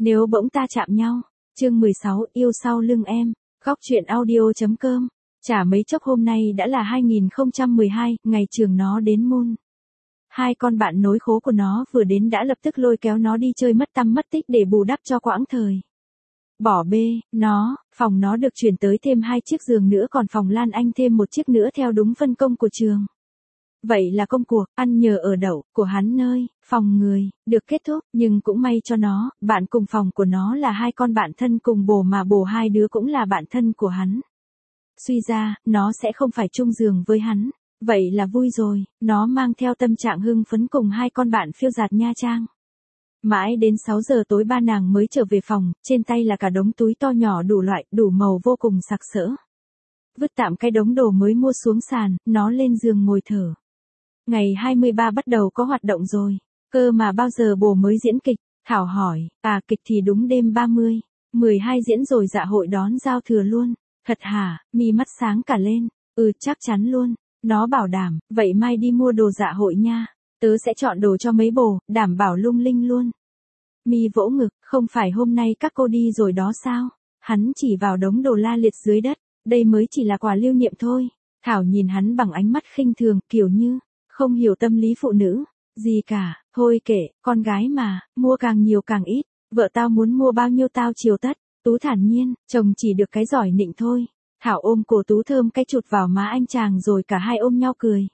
Nếu bỗng ta chạm nhau. Chương 16, yêu sau lưng em. Góc truyện audio.com. Chả mấy chốc hôm nay đã là 2012, ngày trường nó đến môn. Hai con bạn nối khố của nó vừa đến đã lập tức lôi kéo nó đi chơi mất tăm mất tích để bù đắp cho quãng thời. Bỏ bê, phòng nó được chuyển tới thêm 2 chiếc giường nữa, còn phòng Lan Anh thêm 1 chiếc nữa theo đúng phân công của trường. Vậy là công cuộc, ăn nhờ ở đậu, của hắn nơi, phòng người, được kết thúc, nhưng cũng may cho nó, bạn cùng phòng của nó là 2 con bạn thân cùng bồ mà bồ 2 đứa cũng là bạn thân của hắn. Suy ra, nó sẽ không phải chung giường với hắn. Vậy là vui rồi, nó mang theo tâm trạng hưng phấn cùng 2 con bạn phiêu dạt Nha Trang. Mãi đến 6 giờ tối ba nàng mới trở về phòng, trên tay là cả đống túi to nhỏ đủ loại, đủ màu vô cùng sặc sỡ. Vứt tạm cái đống đồ mới mua xuống sàn, nó lên giường ngồi thở. Ngày 23 bắt đầu có hoạt động rồi, cơ mà bao giờ bồ mới diễn kịch, Thảo hỏi, kịch thì đúng đêm 30, 12 diễn rồi, dạ hội đón giao thừa luôn. Thật hả? Mi mắt sáng cả lên, chắc chắn luôn. Nó bảo đảm, vậy mai đi mua đồ dạ hội nha. Tớ sẽ chọn đồ cho mấy bồ, đảm bảo lung linh luôn. Mi vỗ ngực, không phải hôm nay các cô đi rồi đó sao? Hắn chỉ vào đống đồ la liệt dưới đất, đây mới chỉ là quà lưu niệm thôi. Thảo nhìn hắn bằng ánh mắt khinh thường, kiểu như, không hiểu tâm lý phụ nữ, gì cả, thôi kệ, con gái mà, mua càng nhiều càng ít, vợ tao muốn mua bao nhiêu tao chiều tất. Tú thản nhiên, chồng chỉ được cái giỏi nịnh thôi. Thảo ôm cổ Tú thơm cái chụt vào má anh chàng rồi cả hai ôm nhau cười.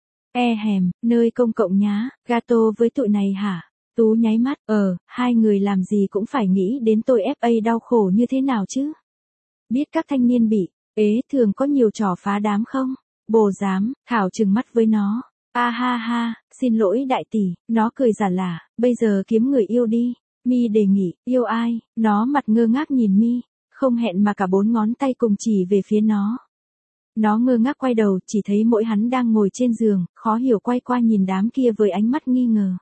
Nơi công cộng nhá, gato với tụi này hả? Tú nháy mắt, hai người làm gì cũng phải nghĩ đến tôi FA đau khổ như thế nào chứ. Biết các thanh niên bị, thường có nhiều trò phá đám không? Bồ dám, Thảo trừng mắt với nó. Ha, xin lỗi đại tỷ, nó cười giả lả, bây giờ kiếm người yêu đi. Mi đề nghị, yêu ai? Nó mặt ngơ ngác nhìn Mi, không hẹn mà cả 4 ngón tay cùng chỉ về phía nó. Nó ngơ ngác quay đầu, chỉ thấy mỗi hắn đang ngồi trên giường, khó hiểu quay qua nhìn đám kia với ánh mắt nghi ngờ.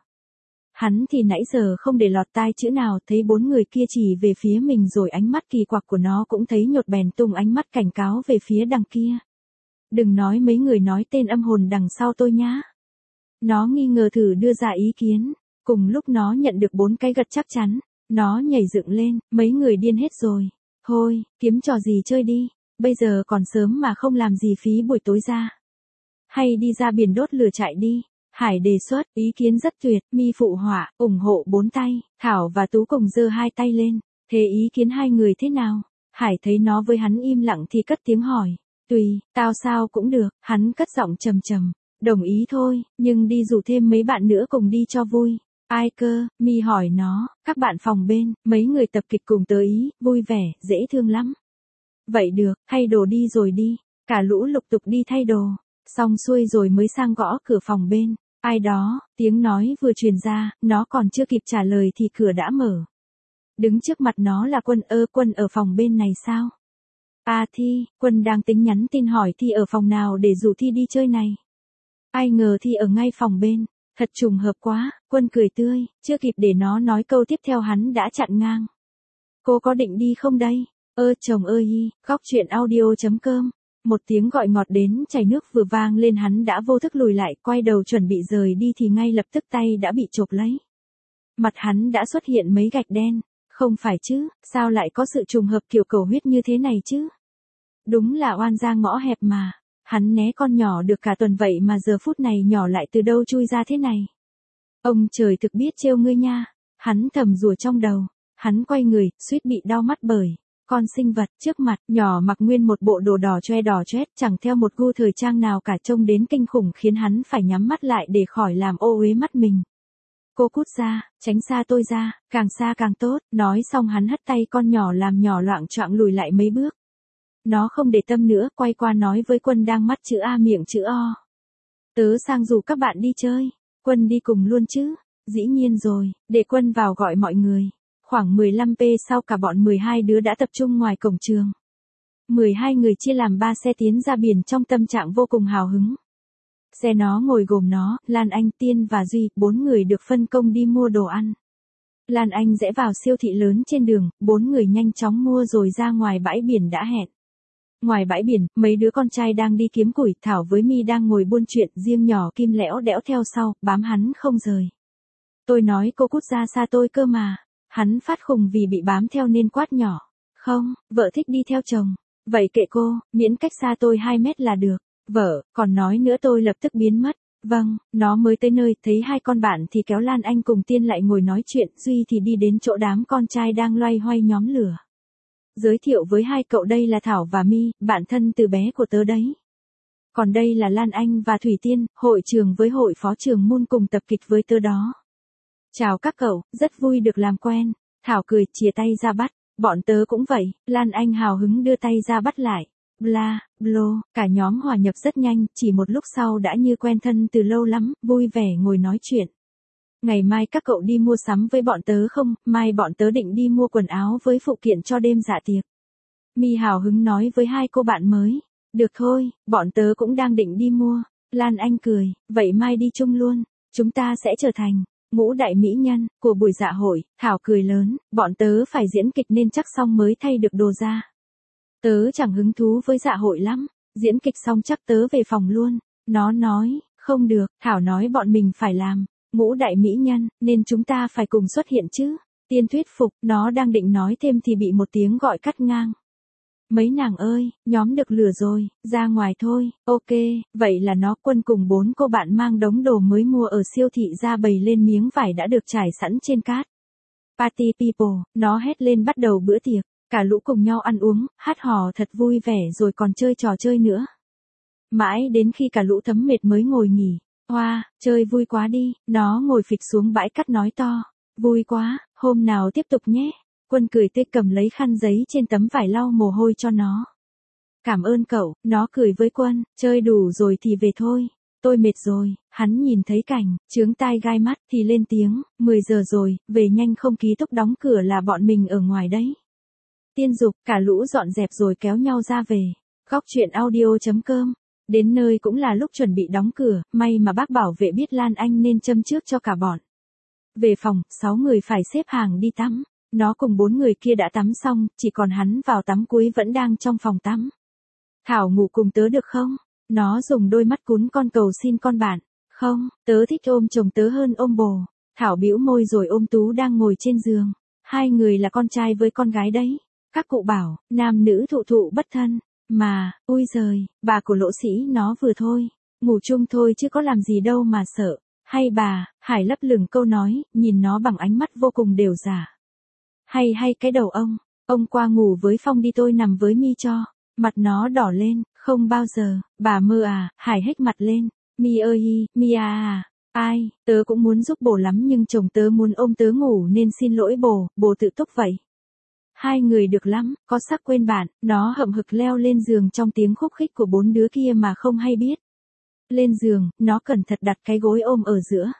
Hắn thì nãy giờ không để lọt tai chữ nào, thấy 4 người kia chỉ về phía mình rồi ánh mắt kỳ quặc của nó cũng thấy nhột bèn tung ánh mắt cảnh cáo về phía đằng kia. Đừng nói mấy người nói tên âm hồn đằng sau tôi nhá. Nó nghi ngờ thử đưa ra ý kiến. Cùng lúc nó nhận được 4 cái gật chắc chắn, nó nhảy dựng lên, mấy người điên hết rồi. Thôi, kiếm trò gì chơi đi, bây giờ còn sớm mà không làm gì phí buổi tối ra. Hay đi ra biển đốt lửa chạy đi. Hải đề xuất, ý kiến rất tuyệt, Mi phụ họa, ủng hộ 4 tay, Thảo và Tú cùng giơ 2 tay lên. Thế ý kiến hai người thế nào? Hải thấy nó với hắn im lặng thì cất tiếng hỏi. Tùy, tao sao cũng được, hắn cất giọng trầm trầm. Đồng ý thôi, nhưng đi rủ thêm mấy bạn nữa cùng đi cho vui. Ai cơ? Mi hỏi nó, các bạn phòng bên, mấy người tập kịch cùng tới ý, vui vẻ, dễ thương lắm. Vậy được, thay đồ đi rồi đi. Cả lũ lục tục đi thay đồ. Xong xuôi rồi mới sang gõ cửa phòng bên. Ai đó, tiếng nói vừa truyền ra, nó còn chưa kịp trả lời thì cửa đã mở. Đứng trước mặt nó là Quân. Quân ở phòng bên này sao? Thi, Quân đang tính nhắn tin hỏi Thi ở phòng nào để rủ Thi đi chơi này. Ai ngờ Thi ở ngay phòng bên. Thật trùng hợp quá, Quân cười tươi, chưa kịp để nó nói câu tiếp theo hắn đã chặn ngang. Cô có định đi không đây? Chồng ơi, góc truyện audio.com. Một tiếng gọi ngọt đến chảy nước vừa vang lên, hắn đã vô thức lùi lại, quay đầu chuẩn bị rời đi thì ngay lập tức tay đã bị chộp lấy. Mặt hắn đã xuất hiện mấy gạch đen. Không phải chứ, sao lại có sự trùng hợp kiểu cầu huyết như thế này chứ? Đúng là oan gia ngõ hẹp mà. Hắn né con nhỏ được cả tuần vậy mà giờ phút này nhỏ lại từ đâu chui ra thế này. Ông trời thực biết trêu ngươi nha. Hắn thầm rủa trong đầu. Hắn quay người, suýt bị đau mắt bởi con sinh vật trước mặt, nhỏ mặc nguyên một bộ đồ đỏ choét, chẳng theo một gu thời trang nào cả, trông đến kinh khủng khiến hắn phải nhắm mắt lại để khỏi làm ô uế mắt mình. Cô cút ra, tránh xa tôi ra, càng xa càng tốt. Nói xong hắn hất tay con nhỏ làm nhỏ loạng choạng lùi lại mấy bước. Nó không để tâm nữa, quay qua nói với Quân đang mắt chữ A miệng chữ O. Tớ sang rủ các bạn đi chơi. Quân đi cùng luôn chứ? Dĩ nhiên rồi, để Quân vào gọi mọi người. Khoảng 15p sau cả bọn 12 đứa đã tập trung ngoài cổng trường. 12 người chia làm 3 xe tiến ra biển trong tâm trạng vô cùng hào hứng. Xe nó ngồi gồm nó, Lan Anh, Tiên và Duy, 4 người được phân công đi mua đồ ăn. Lan Anh rẽ vào siêu thị lớn trên đường, 4 người nhanh chóng mua rồi ra ngoài bãi biển đã hẹn. Ngoài bãi biển, mấy đứa con trai đang đi kiếm củi, Thảo với Mi đang ngồi buôn chuyện, riêng nhỏ Kim lẽo đẽo theo sau, bám hắn không rời. Tôi nói cô cút ra xa tôi cơ mà. Hắn phát khùng vì bị bám theo nên quát nhỏ. Không, vợ thích đi theo chồng. Vậy kệ cô, miễn cách xa tôi 2 mét là được. Vợ, còn nói nữa tôi lập tức biến mất. Vâng, nó mới tới nơi, thấy hai con bạn thì kéo Lan Anh cùng Tiên lại ngồi nói chuyện, Duy thì đi đến chỗ đám con trai đang loay hoay nhóm lửa. Giới thiệu với hai cậu đây là Thảo và My, bạn thân từ bé của tớ đấy. Còn đây là Lan Anh và Thủy Tiên, hội trưởng với hội phó trưởng môn cùng tập kịch với tớ đó. Chào các cậu, rất vui được làm quen. Thảo cười, chìa tay ra bắt. Bọn tớ cũng vậy, Lan Anh hào hứng đưa tay ra bắt lại. Bla, blo, cả nhóm hòa nhập rất nhanh, chỉ một lúc sau đã như quen thân từ lâu lắm, vui vẻ ngồi nói chuyện. Ngày mai các cậu đi mua sắm với bọn tớ không? Mai bọn tớ định đi mua quần áo với phụ kiện cho đêm dạ tiệc. My hào hứng nói với hai cô bạn mới. Được thôi, bọn tớ cũng đang định đi mua. Lan Anh cười, vậy mai đi chung luôn. Chúng ta sẽ trở thành ngũ đại mỹ nhân của buổi dạ hội. Thảo cười lớn, bọn tớ phải diễn kịch nên chắc xong mới thay được đồ ra. Tớ chẳng hứng thú với dạ hội lắm, diễn kịch xong chắc tớ về phòng luôn. Nó nói, không được, Thảo nói bọn mình phải làm ngũ đại mỹ nhân, nên chúng ta phải cùng xuất hiện chứ. Tiên thuyết phục, nó đang định nói thêm thì bị một tiếng gọi cắt ngang. Mấy nàng ơi, nhóm được lửa rồi, ra ngoài thôi. Ok, vậy là nó Quân cùng 4 cô bạn mang đống đồ mới mua ở siêu thị ra bày lên miếng vải đã được trải sẵn trên cát. Party people, nó hét lên bắt đầu bữa tiệc. Cả lũ cùng nhau ăn uống, hát hò thật vui vẻ rồi còn chơi trò chơi nữa. Mãi đến khi cả lũ thấm mệt mới ngồi nghỉ. Hoa, chơi vui quá đi, nó ngồi phịch xuống bãi cát nói to. Vui quá, hôm nào tiếp tục nhé. Quân cười tươi cầm lấy khăn giấy trên tấm vải lau mồ hôi cho nó. Cảm ơn cậu, nó cười với Quân, chơi đủ rồi thì về thôi. Tôi mệt rồi, hắn nhìn thấy cảnh, chướng tai gai mắt thì lên tiếng, 10 giờ rồi, về nhanh không ký túc đóng cửa là bọn mình ở ngoài đấy. Tiên dục, cả lũ dọn dẹp rồi kéo nhau ra về. Góc chuyện audio.com. Đến nơi cũng là lúc chuẩn bị đóng cửa, may mà bác bảo vệ biết Lan Anh nên châm trước cho cả bọn. Về phòng, 6 người phải xếp hàng đi tắm. Nó cùng 4 người kia đã tắm xong, chỉ còn hắn vào tắm cuối vẫn đang trong phòng tắm. Thảo ngủ cùng tớ được không? Nó dùng đôi mắt cún con cầu xin con bạn. Không, tớ thích ôm chồng tớ hơn ôm bồ. Thảo bĩu môi rồi ôm Tú đang ngồi trên giường. Hai người là con trai với con gái đấy. Các cụ bảo, nam nữ thụ thụ bất thân. Mà, ôi giời, bà của Lỗ Sĩ nó vừa thôi. Ngủ chung thôi chứ có làm gì đâu mà sợ. Hay bà, Hải lấp lửng câu nói, nhìn nó bằng ánh mắt vô cùng đều giả. Hay cái đầu ông qua ngủ với Phong đi tôi nằm với My cho. Mặt nó đỏ lên, không bao giờ, bà mơ à, Hải hếch mặt lên. My ơi, My à, ai, tớ cũng muốn giúp bồ lắm nhưng chồng tớ muốn ôm tớ ngủ nên xin lỗi bồ tự túc vậy. Hai người được lắm, có sắc quên bạn, nó hậm hực leo lên giường trong tiếng khúc khích của 4 đứa kia mà không hay biết. Lên giường, nó cẩn thận đặt cái gối ôm ở giữa.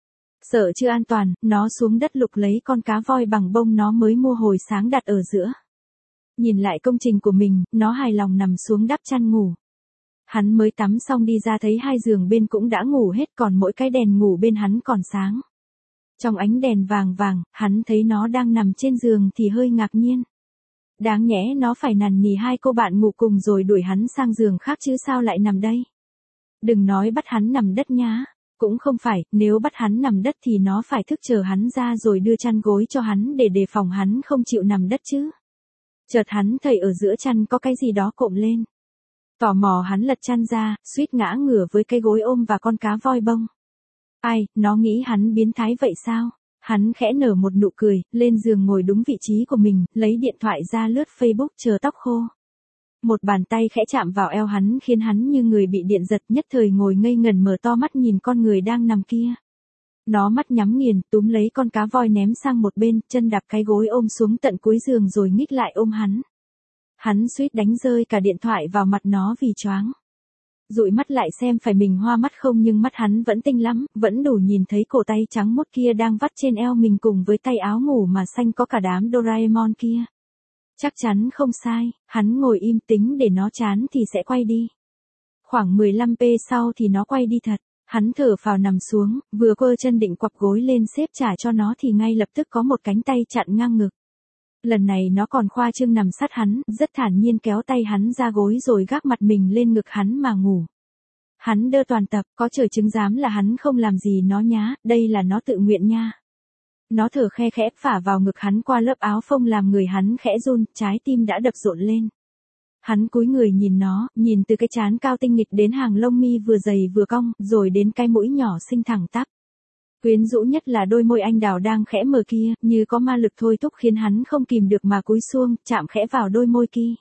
Sợ chưa an toàn, nó xuống đất lục lấy con cá voi bằng bông nó mới mua hồi sáng đặt ở giữa. Nhìn lại công trình của mình, nó hài lòng nằm xuống đắp chăn ngủ. Hắn mới tắm xong đi ra thấy hai giường bên cũng đã ngủ hết còn mỗi cái đèn ngủ bên hắn còn sáng. Trong ánh đèn vàng vàng, hắn thấy nó đang nằm trên giường thì hơi ngạc nhiên. Đáng nhẽ nó phải nằn nì hai cô bạn ngủ cùng rồi đuổi hắn sang giường khác chứ sao lại nằm đây. Đừng nói bắt hắn nằm đất nhá. Cũng không phải, nếu bắt hắn nằm đất thì nó phải thức chờ hắn ra rồi đưa chăn gối cho hắn để đề phòng hắn không chịu nằm đất chứ. Chợt hắn thấy ở giữa chăn có cái gì đó cộm lên. Tò mò hắn lật chăn ra, suýt ngã ngửa với cái gối ôm và con cá voi bông. Ai, nó nghĩ hắn biến thái vậy sao? Hắn khẽ nở một nụ cười, lên giường ngồi đúng vị trí của mình, lấy điện thoại ra lướt Facebook chờ tóc khô. Một bàn tay khẽ chạm vào eo hắn khiến hắn như người bị điện giật nhất thời ngồi ngây ngẩn mở to mắt nhìn con người đang nằm kia. Nó mắt nhắm nghiền, túm lấy con cá voi ném sang một bên, chân đạp cái gối ôm xuống tận cuối giường rồi nhích lại ôm hắn. Hắn suýt đánh rơi cả điện thoại vào mặt nó vì choáng. Dụi mắt lại xem phải mình hoa mắt không nhưng mắt hắn vẫn tinh lắm, vẫn đủ nhìn thấy cổ tay trắng mốt kia đang vắt trên eo mình cùng với tay áo ngủ mà xanh có cả đám Doraemon kia. Chắc chắn không sai, hắn ngồi im tính để nó chán thì sẽ quay đi. Khoảng 15p sau thì nó quay đi thật, hắn thở phào nằm xuống, vừa quơ chân định quặp gối lên xếp trả cho nó thì ngay lập tức có một cánh tay chặn ngang ngực. Lần này nó còn khoa trương nằm sát hắn, rất thản nhiên kéo tay hắn ra gối rồi gác mặt mình lên ngực hắn mà ngủ. Hắn đơ toàn tập, có trời chứng giám là hắn không làm gì nó nhá, đây là nó tự nguyện nha. Nó thở khe khẽ phả vào ngực hắn qua lớp áo phông làm người hắn khẽ run, trái tim đã đập rộn lên. Hắn cúi người nhìn nó, nhìn từ cái trán cao tinh nghịch đến hàng lông mi vừa dày vừa cong, rồi đến cái mũi nhỏ xinh thẳng tắp. Quyến rũ nhất là đôi môi anh đào đang khẽ mở kia, như có ma lực thôi thúc khiến hắn không kìm được mà cúi xuống, chạm khẽ vào đôi môi kia.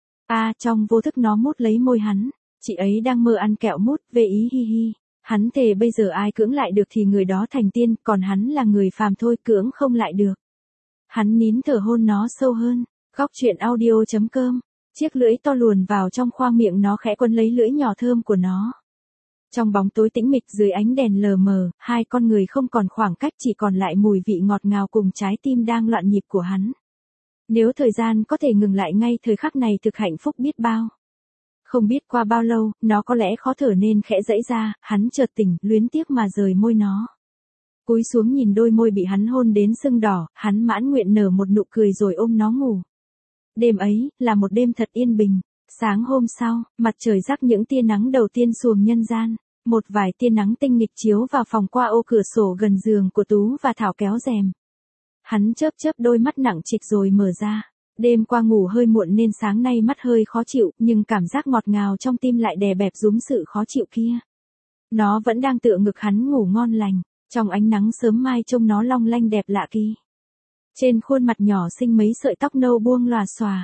Trong vô thức nó mút lấy môi hắn, chị ấy đang mơ ăn kẹo mút, về ý hi hi. Hắn thề bây giờ ai cưỡng lại được thì người đó thành tiên, còn hắn là người phàm thôi, cưỡng không lại được. Hắn nín thở hôn nó sâu hơn. Góc truyện audio.com. Chiếc lưỡi to luồn vào trong khoang miệng nó khẽ quấn lấy lưỡi nhỏ thơm của nó. Trong bóng tối tĩnh mịch dưới ánh đèn lờ mờ, hai con người không còn khoảng cách, chỉ còn lại mùi vị ngọt ngào cùng trái tim đang loạn nhịp của hắn. Nếu thời gian có thể ngừng lại ngay thời khắc này thực hạnh phúc biết bao. Không biết qua bao lâu, nó có lẽ khó thở nên khẽ giãy ra, hắn chợt tỉnh, luyến tiếc mà rời môi nó. Cúi xuống nhìn đôi môi bị hắn hôn đến sưng đỏ, hắn mãn nguyện nở một nụ cười rồi ôm nó ngủ. Đêm ấy, là một đêm thật yên bình. Sáng hôm sau, mặt trời rắc những tia nắng đầu tiên xuồng nhân gian. Một vài tia nắng tinh nghịch chiếu vào phòng qua ô cửa sổ gần giường của Tú và Thảo kéo rèm. Hắn chớp chớp đôi mắt nặng trịch rồi mở ra. Đêm qua ngủ hơi muộn nên sáng nay mắt hơi khó chịu, nhưng cảm giác ngọt ngào trong tim lại đè bẹp rúm sự khó chịu kia. Nó vẫn đang tựa ngực hắn ngủ ngon lành, trong ánh nắng sớm mai trông nó long lanh đẹp lạ kỳ. Trên khuôn mặt nhỏ xinh mấy sợi tóc nâu buông lòa xòa.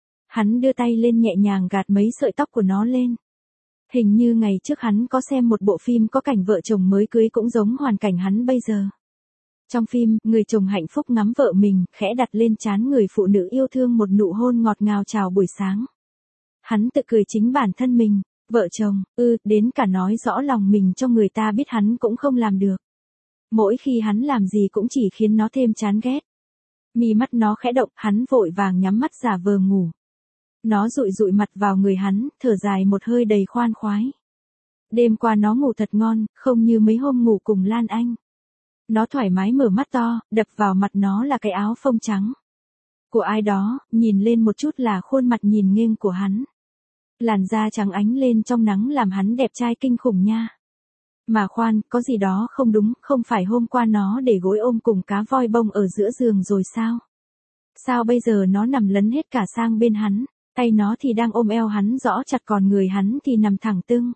Hắn đưa tay lên nhẹ nhàng gạt mấy sợi tóc của nó lên. Hình như ngày trước hắn có xem một bộ phim có cảnh vợ chồng mới cưới cũng giống hoàn cảnh hắn bây giờ. Trong phim, người chồng hạnh phúc ngắm vợ mình, khẽ đặt lên trán người phụ nữ yêu thương một nụ hôn ngọt ngào chào buổi sáng. Hắn tự cười chính bản thân mình, vợ chồng, đến cả nói rõ lòng mình cho người ta biết hắn cũng không làm được. Mỗi khi hắn làm gì cũng chỉ khiến nó thêm chán ghét. Mi mắt nó khẽ động, hắn vội vàng nhắm mắt giả vờ ngủ. Nó dụi dụi mặt vào người hắn, thở dài một hơi đầy khoan khoái. Đêm qua nó ngủ thật ngon, không như mấy hôm ngủ cùng Lan Anh. Nó thoải mái mở mắt to, đập vào mặt nó là cái áo phông trắng của ai đó, nhìn lên một chút là khuôn mặt nhìn nghênh của hắn. Làn da trắng ánh lên trong nắng làm hắn đẹp trai kinh khủng nha. Mà khoan, có gì đó không đúng, không phải hôm qua nó để gối ôm cùng cá voi bông ở giữa giường rồi sao? Sao bây giờ nó nằm lấn hết cả sang bên hắn, tay nó thì đang ôm eo hắn rõ chặt còn người hắn thì nằm thẳng tưng.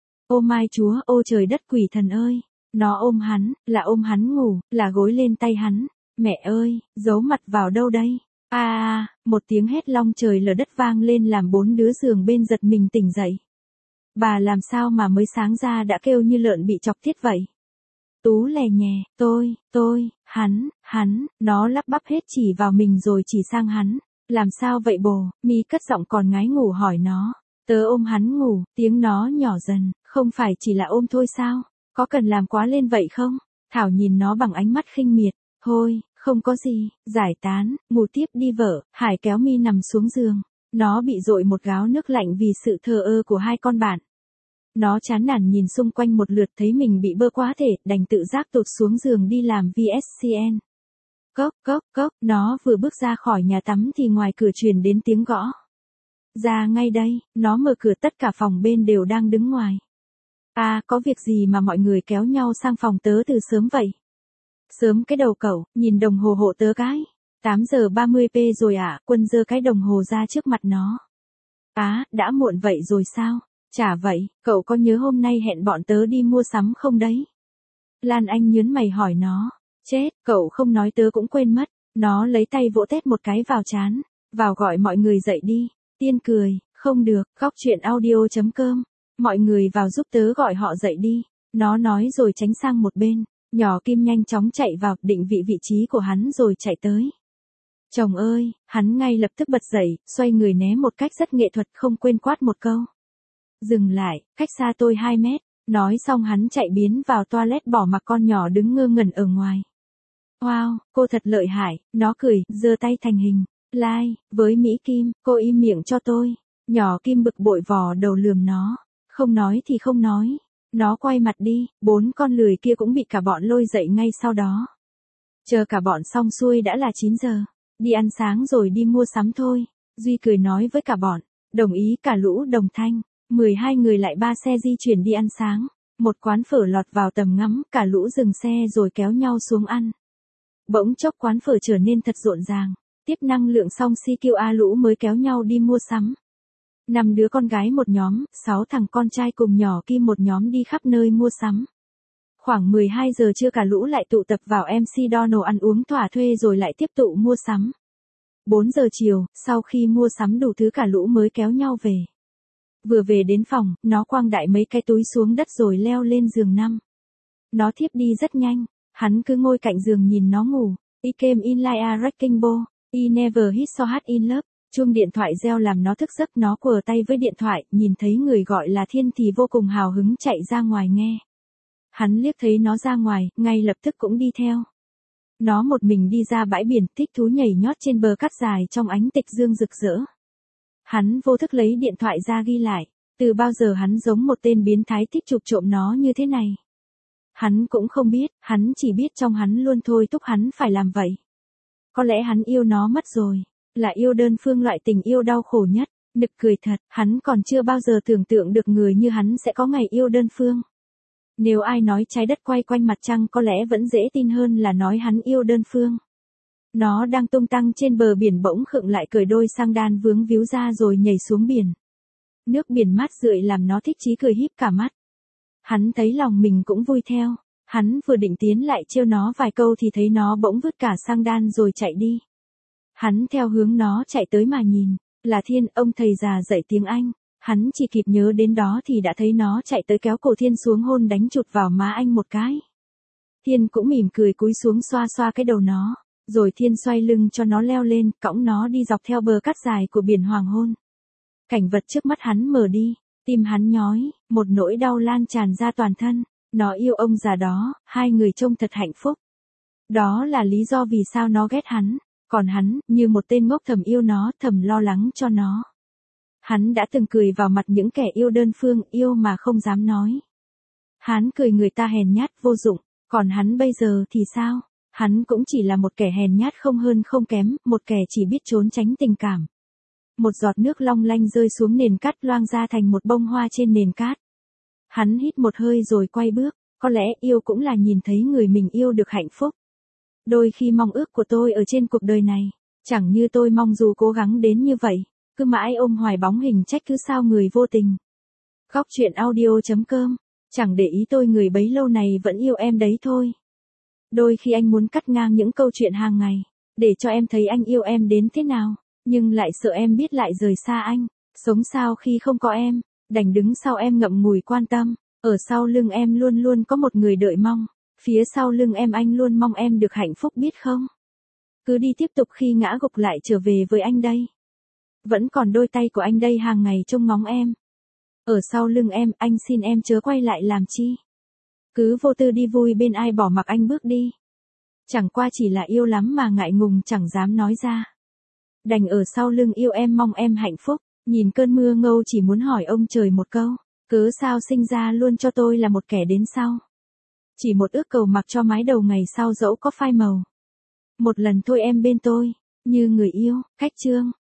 Ô mai chúa, ô trời đất quỷ thần ơi! Nó ôm hắn, là ôm hắn ngủ, là gối lên tay hắn. Mẹ ơi, giấu mặt vào đâu đây? Một tiếng hét long trời lở đất vang lên làm bốn đứa giường bên giật mình tỉnh dậy. Bà làm sao mà mới sáng ra đã kêu như lợn bị chọc tiết vậy? Tú lè nhè, hắn, nó lắp bắp hết chỉ vào mình rồi chỉ sang hắn. Làm sao vậy bồ? Mi cất giọng còn ngái ngủ hỏi nó. Tớ ôm hắn ngủ, tiếng nó nhỏ dần, không phải chỉ là ôm thôi sao? Có cần làm quá lên vậy không? Thảo nhìn nó bằng ánh mắt khinh miệt. Thôi, không có gì, giải tán, ngủ tiếp đi vợ. Hải kéo Mi nằm xuống giường. Nó bị dội một gáo nước lạnh vì sự thờ ơ của hai con bạn. Nó chán nản nhìn xung quanh một lượt thấy mình bị bơ quá thể, đành tự giác tụt xuống giường đi làm VSCN. Cốc, nó vừa bước ra khỏi nhà tắm thì ngoài cửa truyền đến tiếng gõ. Ra ngay đây, nó mở cửa tất cả phòng bên đều đang đứng ngoài. Có việc gì mà mọi người kéo nhau sang phòng tớ từ sớm vậy? Sớm cái đầu cậu, nhìn đồng hồ hộ tớ cái. 8:30 rồi à? Quân giơ cái đồng hồ ra trước mặt nó. Đã muộn vậy rồi sao? Chả vậy, cậu có nhớ hôm nay hẹn bọn tớ đi mua sắm không đấy? Lan Anh nhớn mày hỏi nó. Chết, cậu không nói tớ cũng quên mất. Nó lấy tay vỗ tét một cái vào trán. Vào gọi mọi người dậy đi. Tiên cười, không được, góc truyện audio.com. Mọi người vào giúp tớ gọi họ dậy đi. Nó nói rồi tránh sang một bên. Nhỏ Kim nhanh chóng chạy vào, định vị trí của hắn rồi chạy tới. Chồng ơi, hắn ngay lập tức bật dậy, xoay người né một cách rất nghệ thuật không quên quát một câu. Dừng lại, cách xa tôi 2 mét. Nói xong hắn chạy biến vào toilet bỏ mặc con nhỏ đứng ngơ ngẩn ở ngoài. Wow, cô thật lợi hại, nó cười, giơ tay thành hình. Like, với Mỹ Kim, cô im miệng cho tôi. Nhỏ Kim bực bội vò đầu lườm nó. Không nói thì không nói. Nó quay mặt đi, 4 con lười kia cũng bị cả bọn lôi dậy ngay sau đó. Chờ cả bọn xong xuôi đã là 9 giờ. Đi ăn sáng rồi đi mua sắm thôi. Duy cười nói với cả bọn. Đồng ý cả lũ đồng thanh. 12 người lại 3 xe di chuyển đi ăn sáng. Một quán phở lọt vào tầm ngắm, cả lũ dừng xe rồi kéo nhau xuống ăn. Bỗng chốc quán phở trở nên thật rộn ràng, tiếp năng lượng xong CQA lũ mới kéo nhau đi mua sắm. 5 đứa con gái một nhóm, 6 thằng con trai cùng nhỏ Kim một nhóm đi khắp nơi mua sắm. Khoảng 12 giờ trưa cả lũ lại tụ tập vào MC Donald ăn uống thỏa thuê rồi lại tiếp tục mua sắm. 4 giờ chiều, sau khi mua sắm đủ thứ cả lũ mới kéo nhau về. Vừa về đến phòng, nó quăng đại mấy cái túi xuống đất rồi leo lên giường nằm. Nó thiếp đi rất nhanh, hắn cứ ngồi cạnh giường nhìn nó ngủ. He came in like a wrecking ball, he never hit so hard in love. Chuông điện thoại reo làm nó thức giấc, nó quờ tay với điện thoại, nhìn thấy người gọi là Thiên thì vô cùng hào hứng chạy ra ngoài nghe. Hắn liếc thấy nó ra ngoài, ngay lập tức cũng đi theo. Nó một mình đi ra bãi biển, thích thú nhảy nhót trên bờ cát dài trong ánh tịch dương rực rỡ. Hắn vô thức lấy điện thoại ra ghi lại, từ bao giờ hắn giống một tên biến thái thích chụp trộm nó như thế này. Hắn cũng không biết, hắn chỉ biết trong hắn luôn thôi thúc hắn phải làm vậy. Có lẽ hắn yêu nó mất rồi, là yêu đơn phương, loại tình yêu đau khổ nhất. Nực cười thật, hắn còn chưa bao giờ tưởng tượng được người như hắn sẽ có ngày yêu đơn phương. Nếu ai nói trái đất quay quanh mặt trăng có lẽ vẫn dễ tin hơn là nói hắn yêu đơn phương. Nó đang tung tăng trên bờ biển bỗng khựng lại, cởi đôi sang đan vướng víu ra rồi nhảy xuống biển. Nước biển mát rượi làm nó thích chí cười híp cả mắt. Hắn thấy lòng mình cũng vui theo. Hắn vừa định tiến lại trêu nó vài câu thì thấy nó bỗng vứt cả sang đan rồi chạy đi. Hắn theo hướng nó chạy tới mà nhìn, là Thiên, ông thầy già dạy tiếng Anh. Hắn chỉ kịp nhớ đến đó thì đã thấy nó chạy tới kéo cổ Thiên xuống hôn đánh chụt vào má anh một cái. Thiên cũng mỉm cười cúi xuống xoa xoa cái đầu nó, rồi Thiên xoay lưng cho nó leo lên, cõng nó đi dọc theo bờ cát dài của biển hoàng hôn. Cảnh vật trước mắt hắn mở đi, tim hắn nhói, một nỗi đau lan tràn ra toàn thân. Nó yêu ông già đó, hai người trông thật hạnh phúc. Đó là lý do vì sao nó ghét hắn, còn hắn, như một tên ngốc thầm yêu nó, thầm lo lắng cho nó. Hắn đã từng cười vào mặt những kẻ yêu đơn phương, yêu mà không dám nói. Hắn cười người ta hèn nhát vô dụng, còn hắn bây giờ thì sao? Hắn cũng chỉ là một kẻ hèn nhát không hơn không kém, một kẻ chỉ biết trốn tránh tình cảm. Một giọt nước long lanh rơi xuống nền cát loang ra thành một bông hoa trên nền cát. Hắn hít một hơi rồi quay bước, có lẽ yêu cũng là nhìn thấy người mình yêu được hạnh phúc. Đôi khi mong ước của tôi ở trên cuộc đời này, chẳng như tôi mong dù cố gắng đến như vậy, cứ mãi ôm hoài bóng hình trách cứ sao người vô tình. Góc truyện audio.com, chẳng để ý tôi người bấy lâu này vẫn yêu em đấy thôi. Đôi khi anh muốn cắt ngang những câu chuyện hàng ngày, để cho em thấy anh yêu em đến thế nào, nhưng lại sợ em biết lại rời xa anh, sống sao khi không có em. Đành đứng sau em ngậm ngùi quan tâm, ở sau lưng em luôn luôn có một người đợi mong, phía sau lưng em anh luôn mong em được hạnh phúc biết không? Cứ đi tiếp tục khi ngã gục lại trở về với anh đây. Vẫn còn đôi tay của anh đây hàng ngày trông ngóng em. Ở sau lưng em, anh xin em chớ quay lại làm chi. Cứ vô tư đi vui bên ai bỏ mặc anh bước đi. Chẳng qua chỉ là yêu lắm mà ngại ngùng chẳng dám nói ra. Đành ở sau lưng yêu em mong em hạnh phúc. Nhìn cơn mưa ngâu chỉ muốn hỏi ông trời một câu, cớ sao sinh ra luôn cho tôi là một kẻ đến sau. Chỉ một ước cầu mặc cho mái đầu ngày sau dẫu có phai màu. Một lần thôi em bên tôi, như người yêu, cách chương.